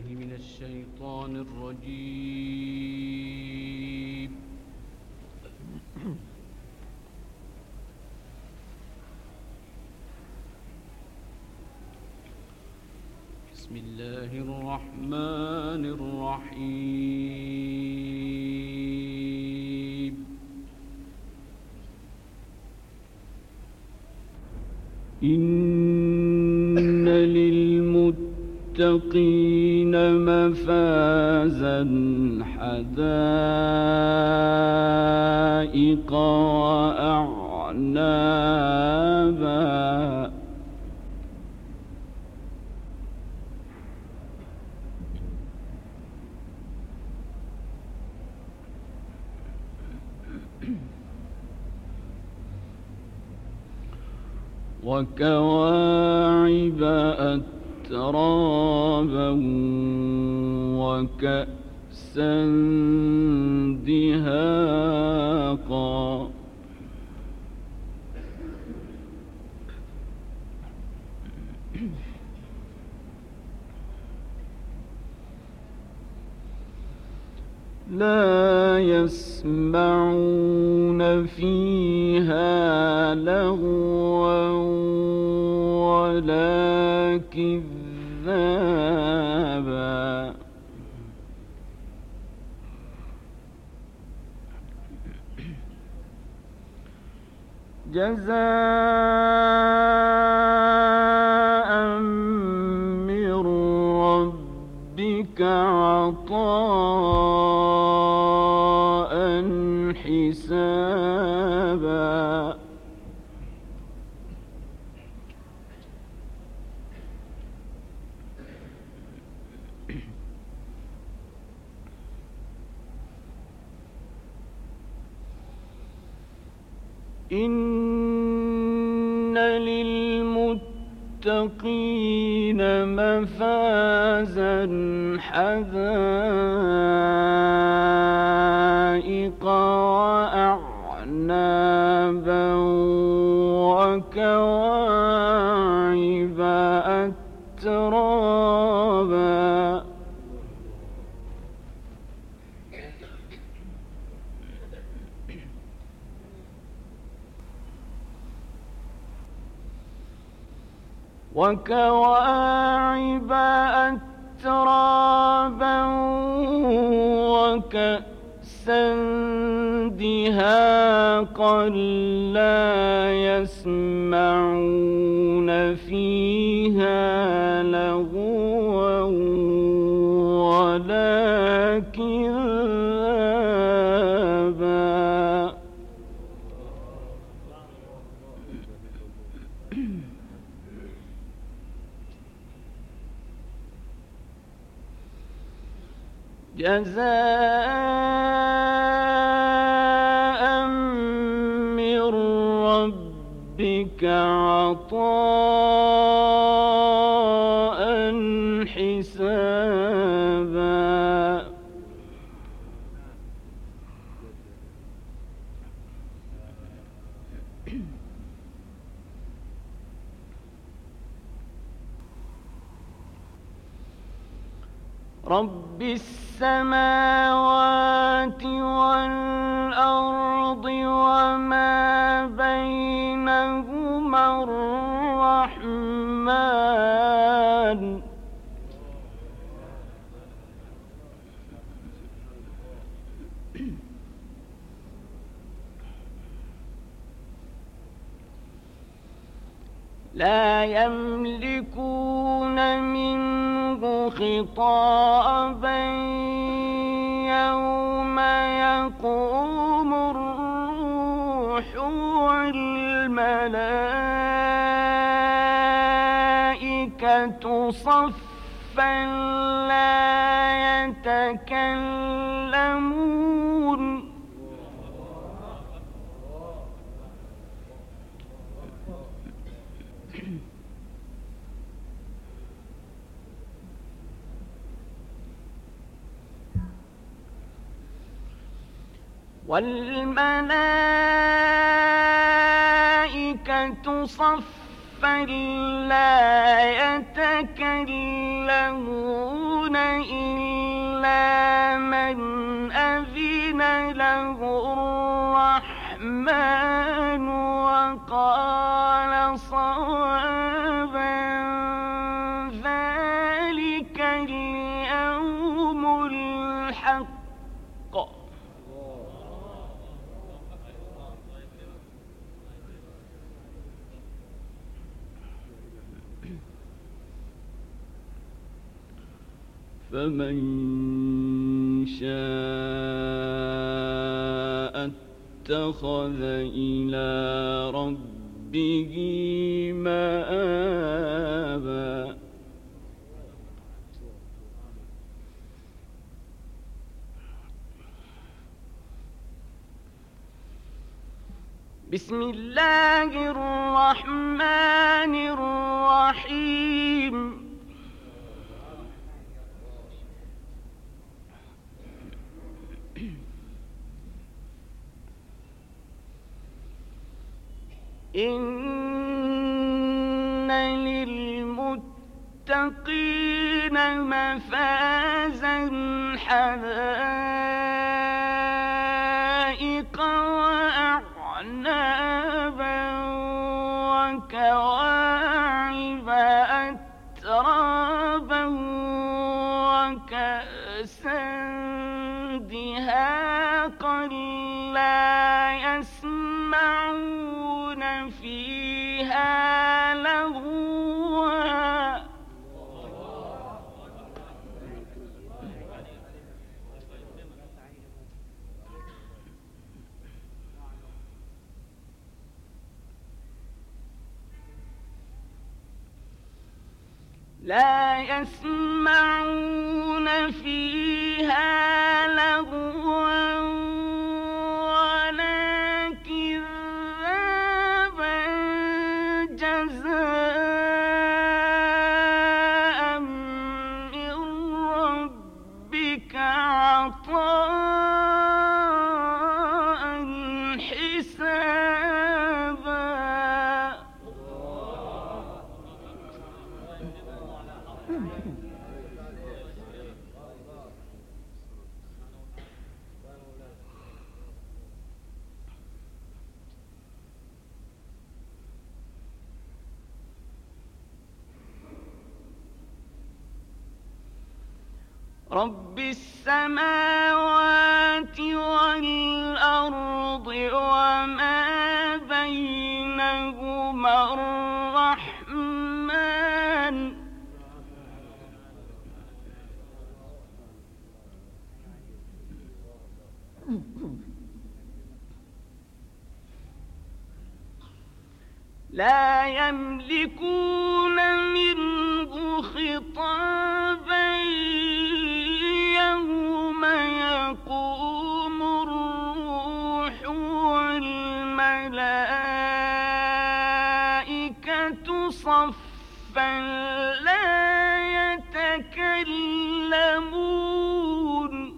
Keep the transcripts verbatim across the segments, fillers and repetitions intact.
بالله من الشيطان الرجيم. بسم الله الرحمن الرحيم. إن للمتقين مفازا حدائق وأعنابا وكواعب أترابا وكأسا دهاقا لا يسمعون فيها لغوا ولا كذابا جزاء من ربك عطاء حسابا إن للمتقين مفازا حدائق وأعنابا وكواعب أترابا وكواعب أترابا وكأسا دهاقا لا يسمعون فيها لغوا ولا كذابا جزاء من ربك عطاء حسابا رب السماوات والأرض وما بينهما الرحمن لا يملكون منه خطابا يوم يقوم الروح والملائكة صفا لا يتكلمون والملائكة صفا لا يتكلمون إلا من أذن له الرحمن وقال صوابا ذلك اليوم الحق. فمن شاء اتخذ إلى ربه مآبا. بسم الله الرحمن الرحيم. إن للمتقين مفازا حدائق وأعنابا وكواعب أترابا وكأسا دهاقا لا يسمعون فيها لغوا لا يسمعون فيها لغوا ولا كذابا جزاء من ربك عطاء حسابا. رب السماوات والأرض وما بينهما الرحمن لا يملكون منه خطابا يوم يقوم الروح والملائكة صفا لا يتكلمون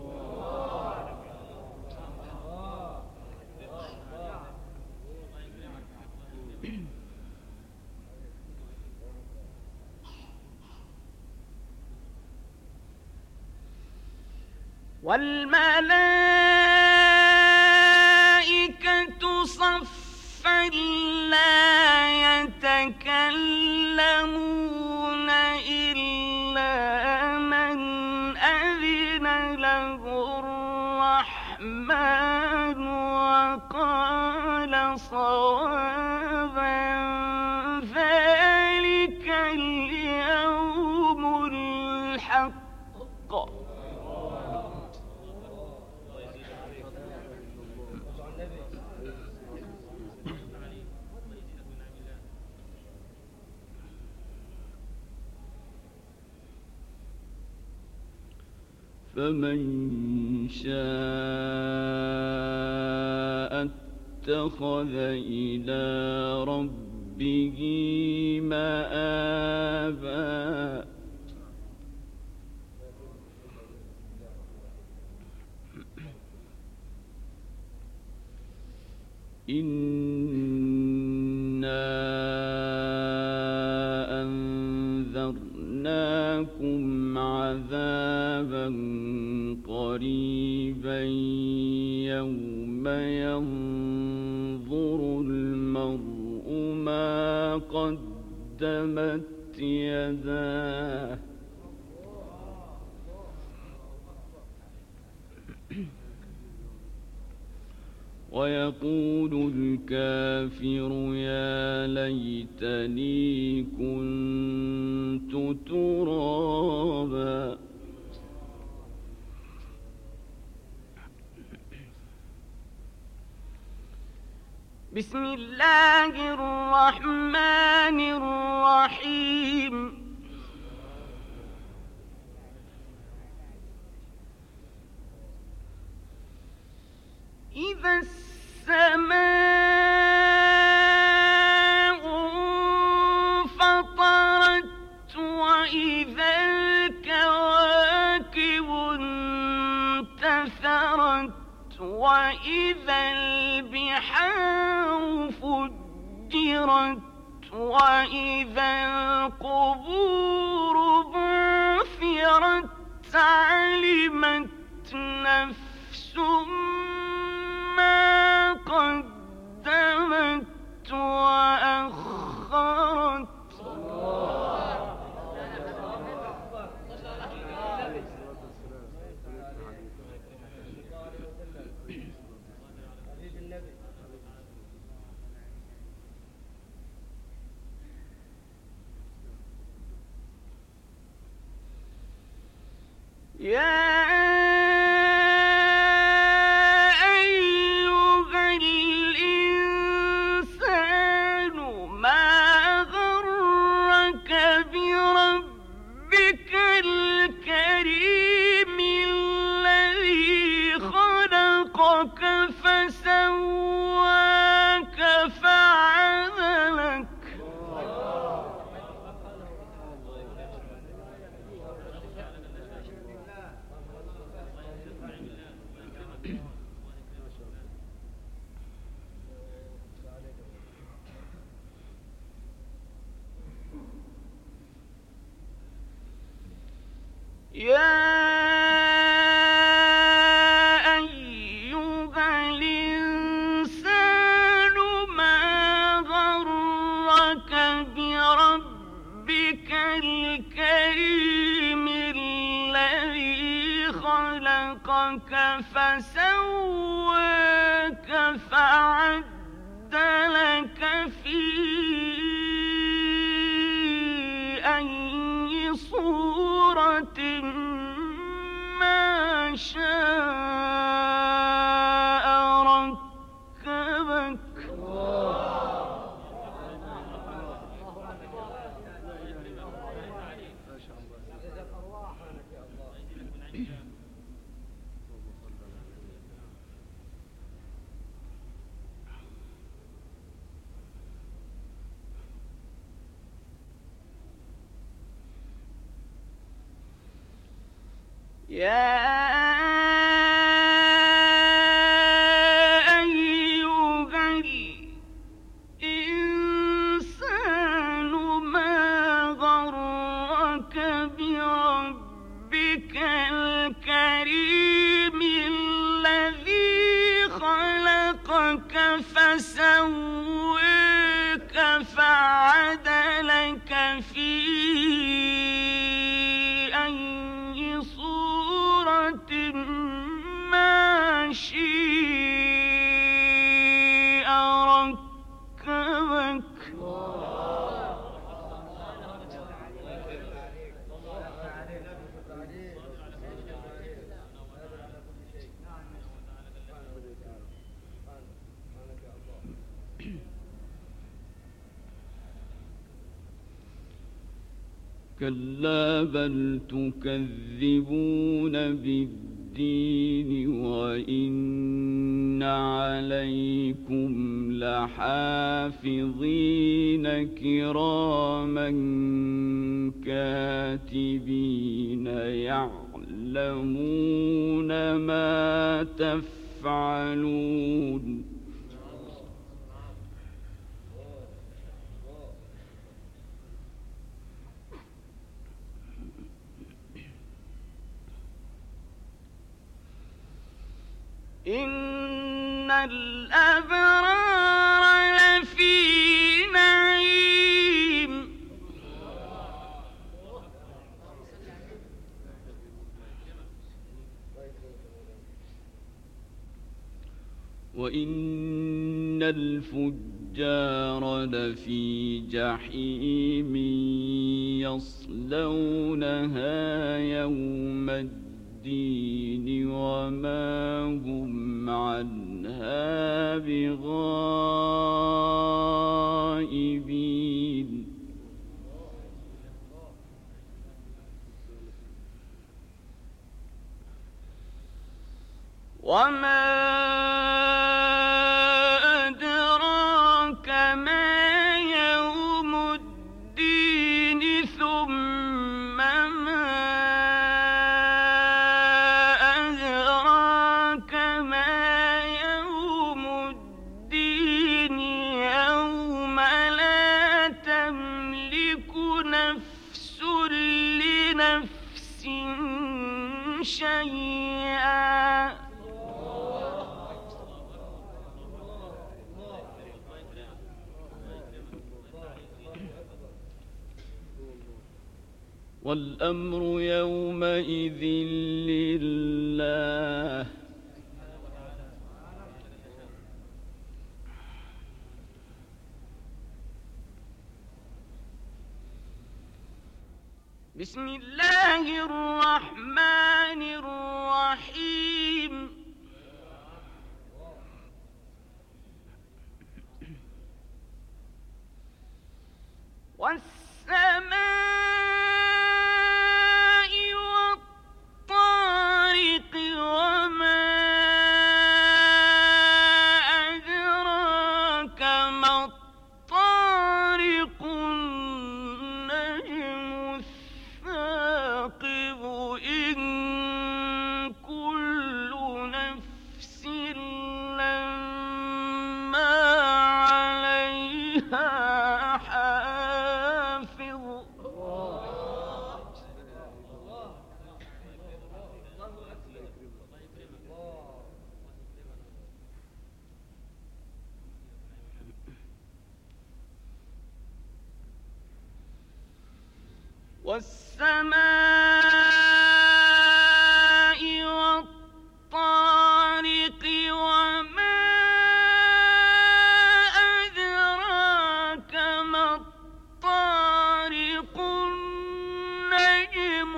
والملائكة صفا لا يتكلمون إلا من أذن له الرحمن وقال صوابا ذلك اليوم الحق. فمن شاء اتخذ إلى ربه مآبا. إنا أنذرناكم عذابا قدمت يداه ويقول الكافر يا ليتني كنت ترابا. بسم الله الرحمن الرحيم. إذا السماء انفطرت وإذا الكواكب انتثرت وإذا البحار فجرت وإذا القبور بعثرت علمت نفس ما قدمت وأخرت. يا فسواك فعدلك. يا فسواك فعدلك في أي صورة ما شاء ركبك. يا أيها الإنسان ما غرك بربك الكريم الذي خلقك فسواك فعدلك في ما شاء ركبك. كلا بل تكذبون بالدين وإن عليكم لحافظين كراما كاتبين يعلمون ما تفعلون. إن الأبرار لفي نعيم وإن الفجار لفي جحيم يصلونها يوم الدين وما هم عنها بغائبين وما أدراك ما يوم الدين ثم ما أدراك ما يوم الدين يوم لا تملك نفس لنفس شيئا والأمر يومئذ لله بسم الله الرحمن الرحيم والسماء والطارق وما أدراك ما الطارق النجم الثاقب إن كل نفس لما عليها والسماء والطارق وما أدراك ما الطارق النجم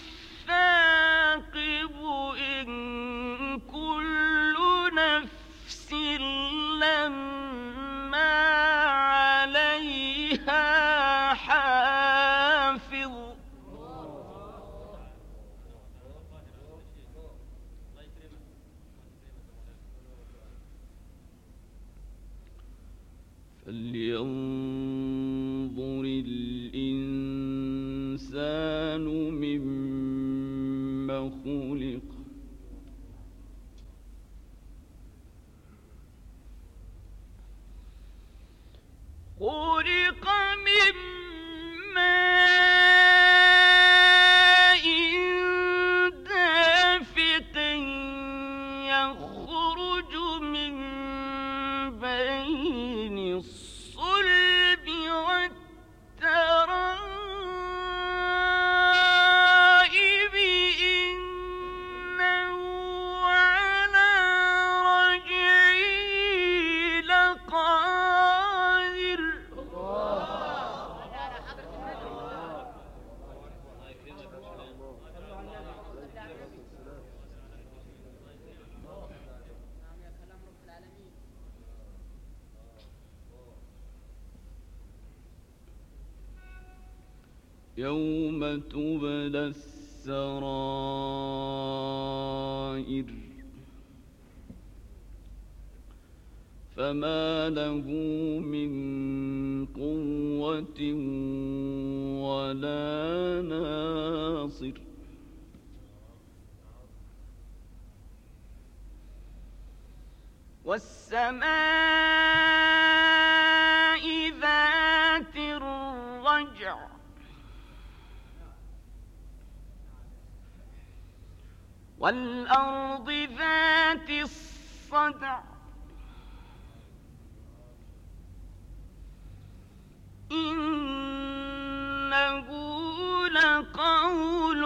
الثاقب إن كل نفس لما عليها حافظ فلينظر الإنسان مما خلق خلق من ماء دافق يخرج من بين الصلب والترائب إنه على رجعه لقادر يوم تبلى السرائر فما له من قوة ولا ناصر والسماء ذات الرجع والأرض ذات الصدع إنه لقول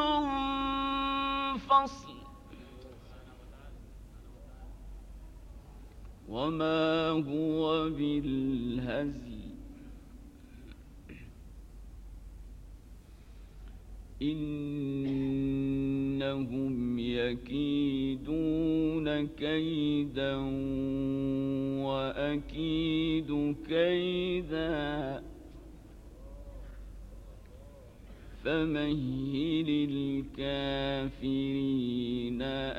فصل وما هو بالهزل إنهم يكيدون كيدا وأكيد كيدا فمهل الكافرين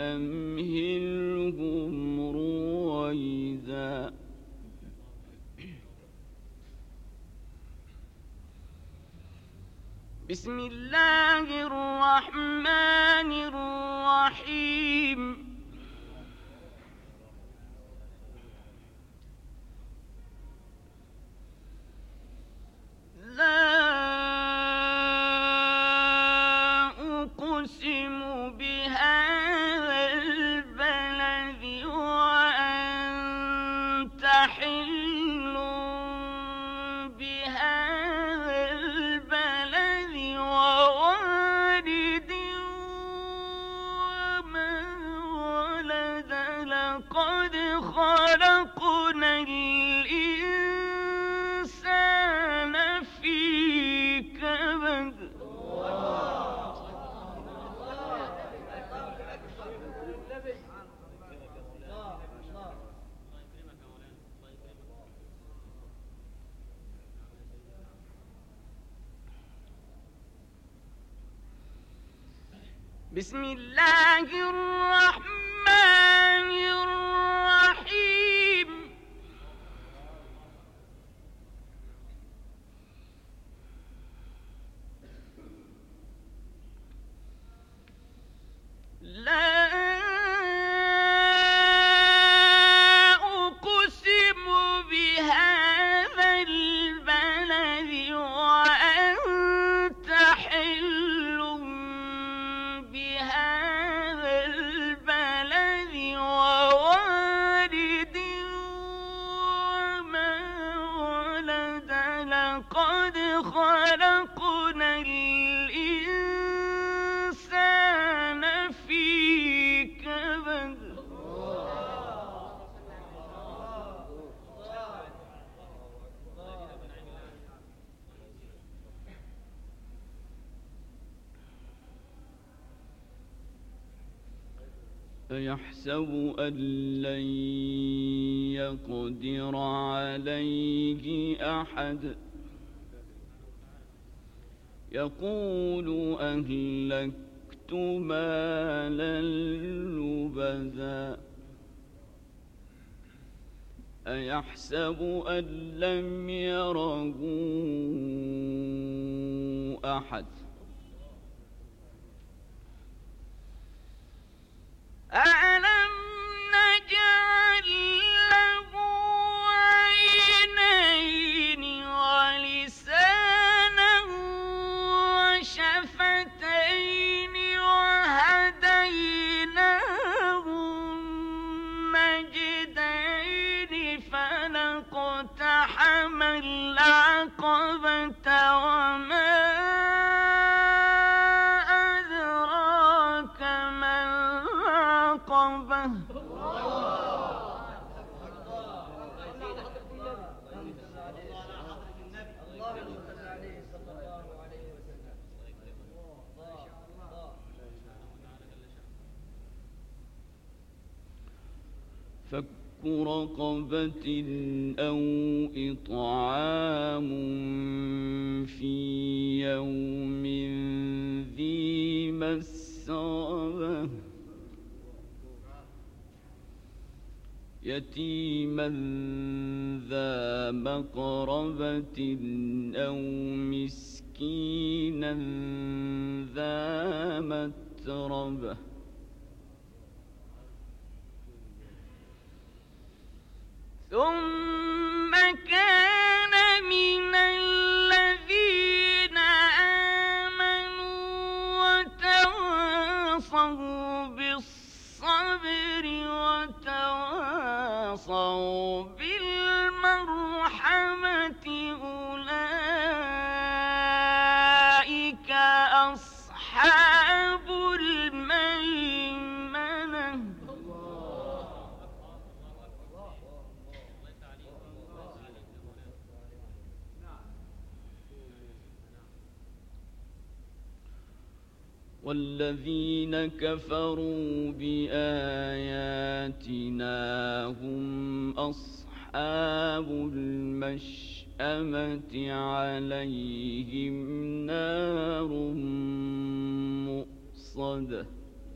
أمهلهم رويدا بسم الله الرحمن الرحيم لا أقسم بهذا البلد وأنت حل بهذا البلد ووالد وما ولد لقد خلقنا الإنسان في كبد بسم الله الرحمن الرحيم لا أقسم بهذا البلد وأنت حل بهذا البلد ووالد وما ولد لقد خلقنا الإنسان في كبد أيحسب أن لن يقدر عليه أحد يقول أهلكت مالا لبدا أيحسب أن لم يره أحد ألم نجعل له عينين ولسانا وشفتين وهديناه النجدين فلاقتحم العقبة وما أدراك ما العقبة فك رقبة أو إطعام في يوم ذي مسغبة يتيما ذا مقربة أو مسكينا ذا متربة ثم كان من الذين آمنوا وتواصوا بالصبر وتواصوا بالمرحمة أولئك أصحاب الميمنة والذين كفروا بآياتنا هم أصحاب المشأمة عليهم نار مؤصدة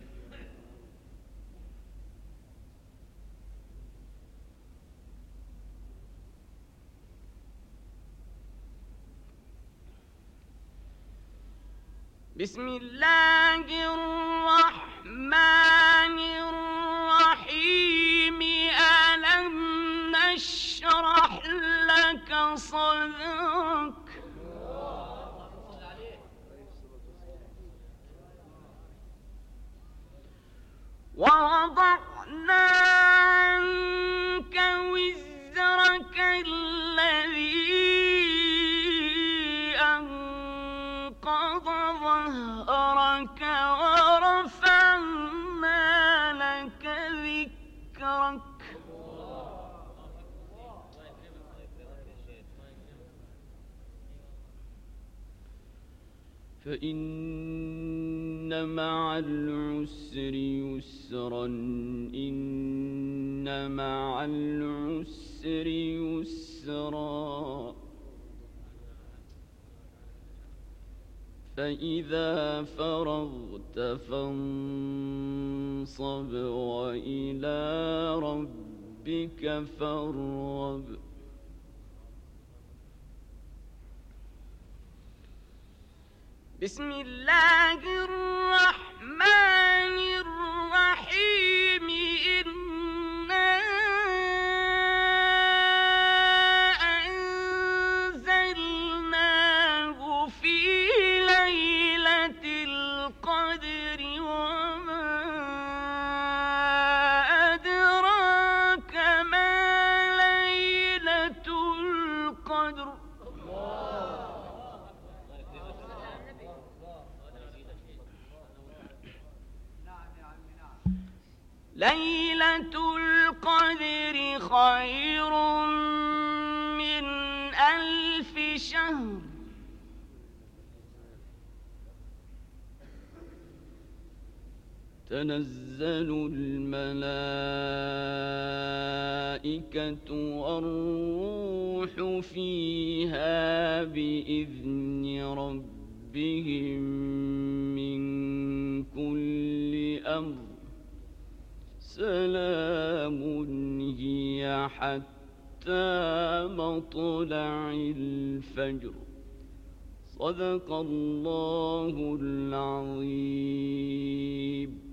بسم الله الرحمن الرحيم ألم نشرح لك صدرك ووضعنا عنك وزرك الذي أنقض ظهرك ورفعنا لك ذكرك فإن مع العسر يسرا إن مع العسر يسرا فإذا فرغت فانصب وإلى ربك فارغب بسم الله الرحمن الرحيم إنا أنزلناه في ليلة القدر وما أدراك ما ليلة القدر ليلة القدر خير من ألف شهر تنزل الملائكة والروح فيها بإذن ربهم من كل أمر سلام هي حتى مطلع الفجر صدق الله العظيم.